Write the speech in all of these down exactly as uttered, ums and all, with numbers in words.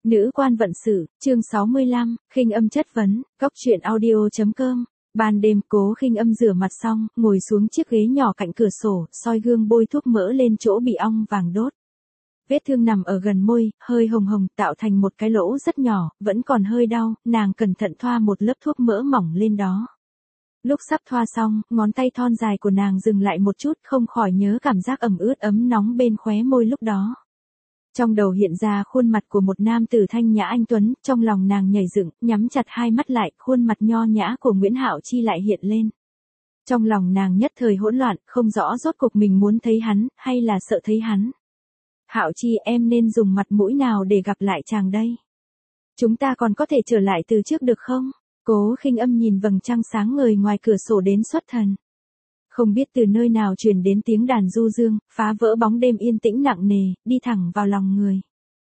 Nữ quan vận sự, chương sáu mươi lăm, Khinh Âm chất vấn, góc truyện audio chấm com. Ban đêm Cố Khinh Âm rửa mặt xong, ngồi xuống chiếc ghế nhỏ cạnh cửa sổ, soi gương bôi thuốc mỡ lên chỗ bị ong vàng đốt. Vết thương nằm ở gần môi, hơi hồng hồng, tạo thành một cái lỗ rất nhỏ, vẫn còn hơi đau, nàng cẩn thận thoa một lớp thuốc mỡ mỏng lên đó. Lúc sắp thoa xong, ngón tay thon dài của nàng dừng lại một chút, không khỏi nhớ cảm giác ẩm ướt ấm nóng bên khóe môi lúc đó. Trong đầu hiện ra khuôn mặt của một nam tử thanh nhã anh tuấn, trong lòng nàng nhảy dựng, nhắm chặt hai mắt lại, khuôn mặt nho nhã của Nguyễn Hạo Chi lại hiện lên. Trong lòng nàng nhất thời hỗn loạn, không rõ rốt cuộc mình muốn thấy hắn, hay là sợ thấy hắn. Hạo Chi, em nên dùng mặt mũi nào để gặp lại chàng đây? Chúng ta còn có thể trở lại từ trước được không? Cố Khinh Âm nhìn vầng trăng sáng ngời ngoài cửa sổ đến xuất thần. Không biết từ nơi nào truyền đến tiếng đàn du dương, phá vỡ bóng đêm yên tĩnh nặng nề, đi thẳng vào lòng người.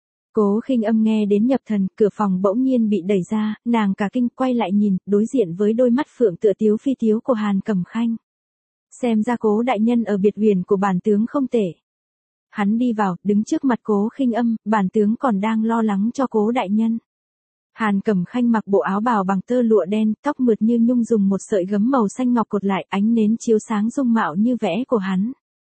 Cố Khinh Âm nghe đến nhập thần, cửa phòng bỗng nhiên bị đẩy ra, nàng cả kinh quay lại nhìn, đối diện với đôi mắt phượng tựa tiếu phi tiếu của Hàn Cẩm Khanh. Xem ra Cố đại nhân ở biệt huyền của bản tướng không tệ. Hắn đi vào, đứng trước mặt Cố Khinh Âm, bản tướng còn đang lo lắng cho Cố đại nhân. Hàn Cẩm Khanh mặc bộ áo bào bằng tơ lụa đen, tóc mượt như nhung dùng một sợi gấm màu xanh ngọc cột lại, ánh nến chiếu sáng dung mạo như vẽ của hắn.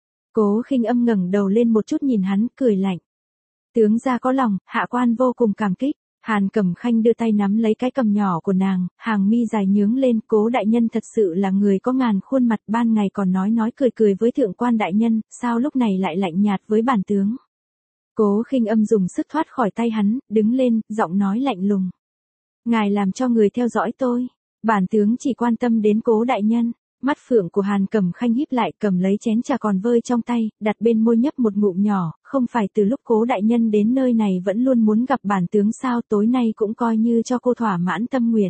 Cố Khinh Âm ngẩng đầu lên một chút nhìn hắn, cười lạnh. Tướng gia có lòng, hạ quan vô cùng cảm kích. Hàn Cẩm Khanh đưa tay nắm lấy cái cầm nhỏ của nàng, hàng mi dài nhướng lên, Cố đại nhân thật sự là người có ngàn khuôn mặt, ban ngày còn nói nói cười cười với thượng quan đại nhân, sao lúc này lại lạnh nhạt với bản tướng. Cố Khinh Âm dùng sức thoát khỏi tay hắn, đứng lên, giọng nói lạnh lùng. Ngài làm cho người theo dõi tôi, bản tướng chỉ quan tâm đến Cố đại nhân. Mắt phượng của Hàn Cẩm Khanh híp lại, cầm lấy chén trà còn vơi trong tay, đặt bên môi nhấp một ngụm nhỏ, không phải từ lúc Cố đại nhân đến nơi này vẫn luôn muốn gặp bản tướng sao, tối nay cũng coi như cho cô thỏa mãn tâm nguyện.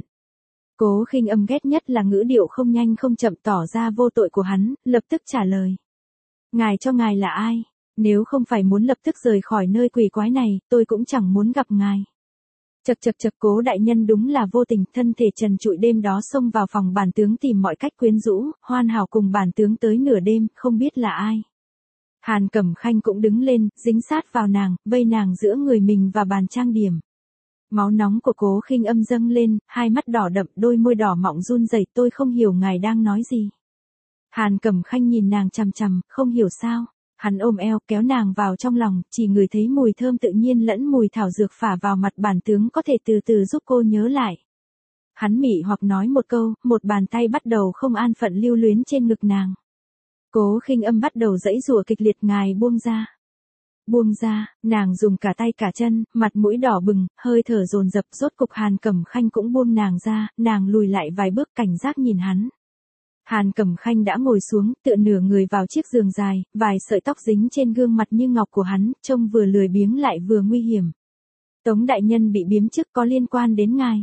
Cố Khinh Âm ghét nhất là ngữ điệu không nhanh không chậm tỏ ra vô tội của hắn, lập tức trả lời. Ngài cho ngài là ai? Nếu không phải muốn lập tức rời khỏi nơi quỷ quái này, tôi cũng chẳng muốn gặp ngài. Chật chật chật, Cố đại nhân đúng là vô tình, thân thể trần trụi đêm đó xông vào phòng bản tướng tìm mọi cách quyến rũ, hoàn hảo cùng bản tướng tới nửa đêm, không biết là ai. Hàn Cẩm Khanh cũng đứng lên, dính sát vào nàng, vây nàng giữa người mình và bàn trang điểm. Máu nóng của Cố Khinh Âm dâng lên, hai mắt đỏ đậm, đôi môi đỏ mọng run rẩy, tôi không hiểu ngài đang nói gì. Hàn Cẩm Khanh nhìn nàng chằm chằm, không hiểu sao. Hắn ôm eo kéo nàng vào trong lòng, chỉ ngửi thấy mùi thơm tự nhiên lẫn mùi thảo dược phả vào mặt, bản tướng có thể từ từ giúp cô nhớ lại. Hắn mị hoặc nói một câu, một bàn tay bắt đầu không an phận lưu luyến trên ngực nàng. Cố Khinh Âm bắt đầu giãy giụa kịch liệt, ngài buông ra. Buông ra, nàng dùng cả tay cả chân, mặt mũi đỏ bừng, hơi thở dồn dập, rốt cục Hàn Cẩm Khanh cũng buông nàng ra, nàng lùi lại vài bước cảnh giác nhìn hắn. Hàn Cẩm Khanh đã ngồi xuống, tựa nửa người vào chiếc giường dài, vài sợi tóc dính trên gương mặt như ngọc của hắn, trông vừa lười biếng lại vừa nguy hiểm. Tống đại nhân bị biếm chức có liên quan đến ngài.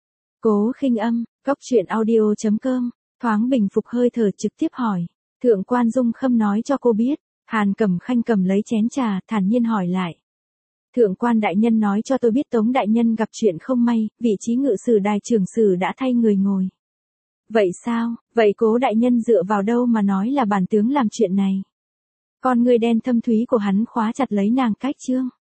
Cố Khinh Âm, góc truyện audio chấm com, thoáng bình phục hơi thở trực tiếp hỏi. Thượng quan Dung Khâm nói cho cô biết. Hàn Cẩm Khanh cầm lấy chén trà, thản nhiên hỏi lại. Thượng quan đại nhân nói cho tôi biết Tống đại nhân gặp chuyện không may, vị trí ngự sử đài trưởng sử đã thay người ngồi. Vậy sao, vậy Cố đại nhân dựa vào đâu mà nói là bản tướng làm chuyện này? Con người đen thâm thúy của hắn khóa chặt lấy nàng cách chương.